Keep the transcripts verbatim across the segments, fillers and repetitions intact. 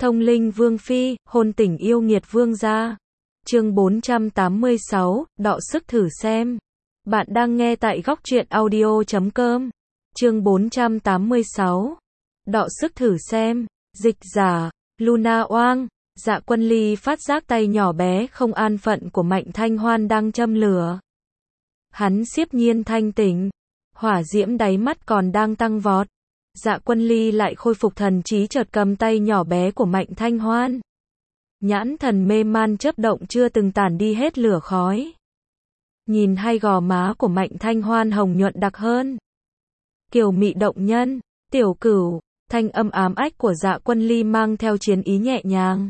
Thông linh vương phi, hôn tình yêu nghiệt vương gia. Chương bốn trăm tám mươi sáu, đọ sức thử xem. Bạn đang nghe tại góc truyện audio chấm com. Chương bốn trăm tám mươi sáu, đọ sức thử xem. Dịch giả, Luna Oang. Dạ Quân Ly phát giác tay nhỏ bé không an phận của Mạnh Thanh Hoan đang châm lửa. Hắn xiếp nhiên thanh tỉnh, hỏa diễm đáy mắt còn đang tăng vọt. Dạ Quân Ly lại khôi phục thần trí, chợt cầm tay nhỏ bé của Mạnh Thanh Hoan. Nhãn thần mê man chớp động chưa từng tản đi hết lửa khói. Nhìn hai gò má của Mạnh Thanh Hoan hồng nhuận đặc hơn. Kiều mị động nhân, tiểu cửu, thanh âm ám ách của Dạ Quân Ly mang theo chiến ý nhẹ nhàng.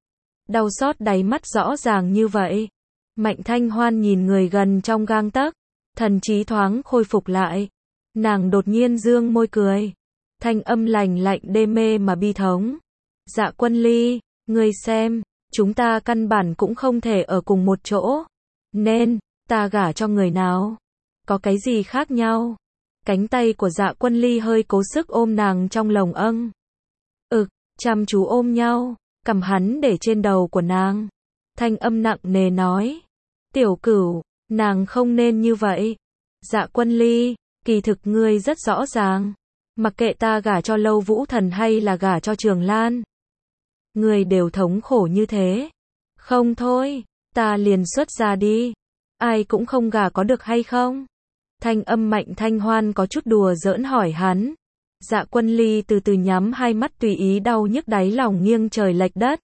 Đau xót đáy mắt rõ ràng như vậy. Mạnh Thanh Hoan nhìn người gần trong gang tấc, thần trí thoáng khôi phục lại. Nàng đột nhiên dương môi cười. Thanh âm lành lạnh đê mê mà bi thống. Dạ Quân Ly, ngươi xem, chúng ta căn bản cũng không thể ở cùng một chỗ. Nên, ta gả cho người nào? Có cái gì khác nhau? Cánh tay của Dạ Quân Ly hơi cố sức ôm nàng trong lồng âng. Ực, chăm chú ôm nhau, cầm hắn để trên đầu của nàng. Thanh âm nặng nề nói. Tiểu cửu, nàng không nên như vậy. Dạ Quân Ly, kỳ thực ngươi rất rõ ràng. Mặc kệ ta gả cho Lâu Vũ Thần hay là gả cho Trường Lan, ngươi đều thống khổ như thế. Không thôi, ta liền xuất ra đi. Ai cũng không gả có được hay không? Thanh âm Mạnh Thanh Hoan có chút đùa giỡn hỏi hắn. Dạ Quân Ly từ từ nhắm hai mắt, tùy ý đau nhức đáy lòng nghiêng trời lệch đất.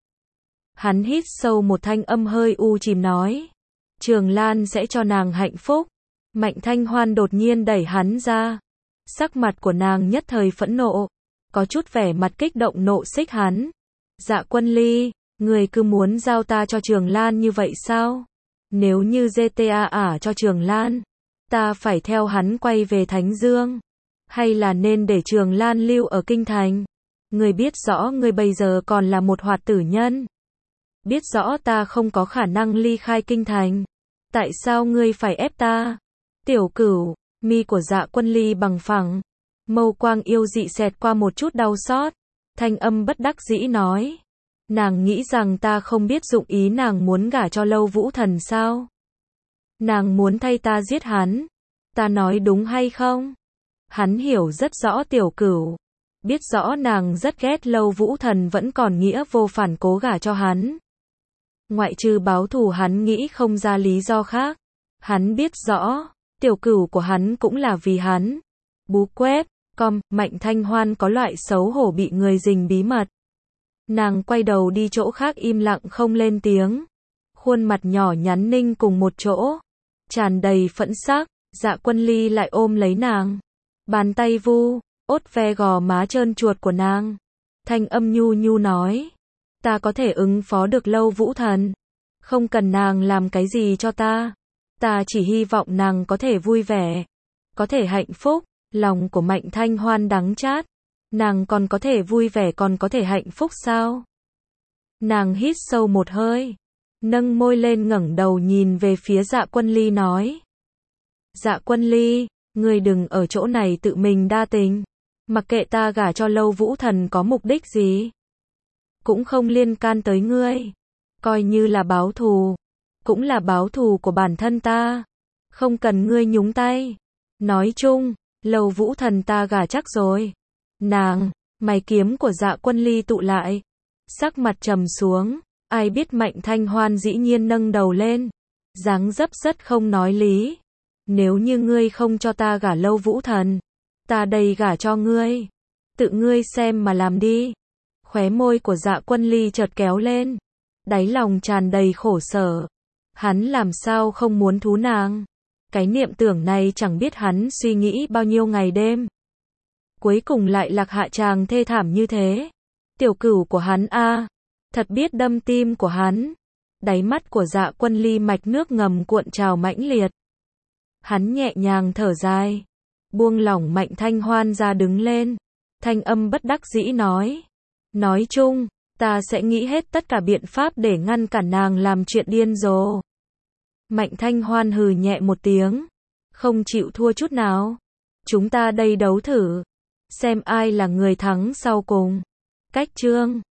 Hắn hít sâu một thanh âm hơi u chìm nói. Trường Lan sẽ cho nàng hạnh phúc. Mạnh Thanh Hoan đột nhiên đẩy hắn ra. Sắc mặt của nàng nhất thời phẫn nộ, có chút vẻ mặt kích động nộ xích hắn. Dạ Quân Ly, người cứ muốn giao ta cho Trường Lan như vậy sao? Nếu như giê tê a ả cho Trường Lan, ta phải theo hắn quay về Thánh Dương, hay là nên để Trường Lan lưu ở Kinh Thành? Người biết rõ người bây giờ còn là một hoạt tử nhân, biết rõ ta không có khả năng ly khai Kinh Thành, tại sao ngươi phải ép ta? Tiểu cửu, mi của Dạ Quân Ly bằng phẳng, mâu quang yêu dị xẹt qua một chút đau xót. Thanh âm bất đắc dĩ nói. Nàng nghĩ rằng ta không biết dụng ý nàng muốn gả cho Lâu Vũ Thần sao? Nàng muốn thay ta giết hắn. Ta nói đúng hay không? Hắn hiểu rất rõ tiểu cửu, biết rõ nàng rất ghét Lâu Vũ Thần, vẫn còn nghĩa vô phản cố gả cho hắn. Ngoại trừ báo thù, hắn nghĩ không ra lý do khác. Hắn biết rõ, tiểu cửu của hắn cũng là vì hắn. Bú quét, com, Mạnh Thanh Hoan có loại xấu hổ bị người rình bí mật. Nàng quay đầu đi chỗ khác im lặng không lên tiếng. Khuôn mặt nhỏ nhắn ninh cùng một chỗ, tràn đầy phẫn sắc. Dạ Quân Ly lại ôm lấy nàng, bàn tay vu, ốt ve gò má trơn chuột của nàng. Thanh âm nhu nhu nói. Ta có thể ứng phó được Lâu Vũ Thần, không cần nàng làm cái gì cho ta. Ta chỉ hy vọng nàng có thể vui vẻ, có thể hạnh phúc. Lòng của Mạnh Thanh Hoan đắng chát. Nàng còn có thể vui vẻ, còn có thể hạnh phúc sao? Nàng hít sâu một hơi, nâng môi lên ngẩng đầu nhìn về phía Dạ Quân Ly nói. Dạ Quân Ly, ngươi đừng ở chỗ này tự mình đa tình. Mặc kệ ta gả cho Lâu Vũ Thần có mục đích gì, cũng không liên can tới ngươi. Coi như là báo thù, cũng là báo thù của bản thân ta, không cần ngươi nhúng tay. Nói chung, Lâu Vũ Thần ta gả chắc rồi. Nàng, mày kiếm của Dạ Quân Ly tụ lại, sắc mặt trầm xuống. Ai biết Mạnh Thanh Hoan dĩ nhiên nâng đầu lên, dáng dấp rất không nói lý. Nếu như ngươi không cho ta gả Lâu Vũ Thần, ta đây gả cho ngươi. Tự ngươi xem mà làm đi. Khóe môi của Dạ Quân Ly chợt kéo lên, đáy lòng tràn đầy khổ sở. Hắn làm sao không muốn thú nàng? Cái niệm tưởng này chẳng biết hắn suy nghĩ bao nhiêu ngày đêm, cuối cùng lại lạc hạ tràng thê thảm như thế. Tiểu cửu của hắn a, à, thật biết đâm tim của hắn. Đáy mắt của Dạ Quân Ly mạch nước ngầm cuộn trào mãnh liệt. Hắn nhẹ nhàng thở dài, buông lỏng Mạnh Thanh Hoan ra đứng lên. Thanh âm bất đắc dĩ nói. Nói chung, ta sẽ nghĩ hết tất cả biện pháp để ngăn cản nàng làm chuyện điên rồ. Mạnh Thanh Hoan hừ nhẹ một tiếng, không chịu thua chút nào. Chúng ta đây đấu thử, xem ai là người thắng sau cùng. Cách chương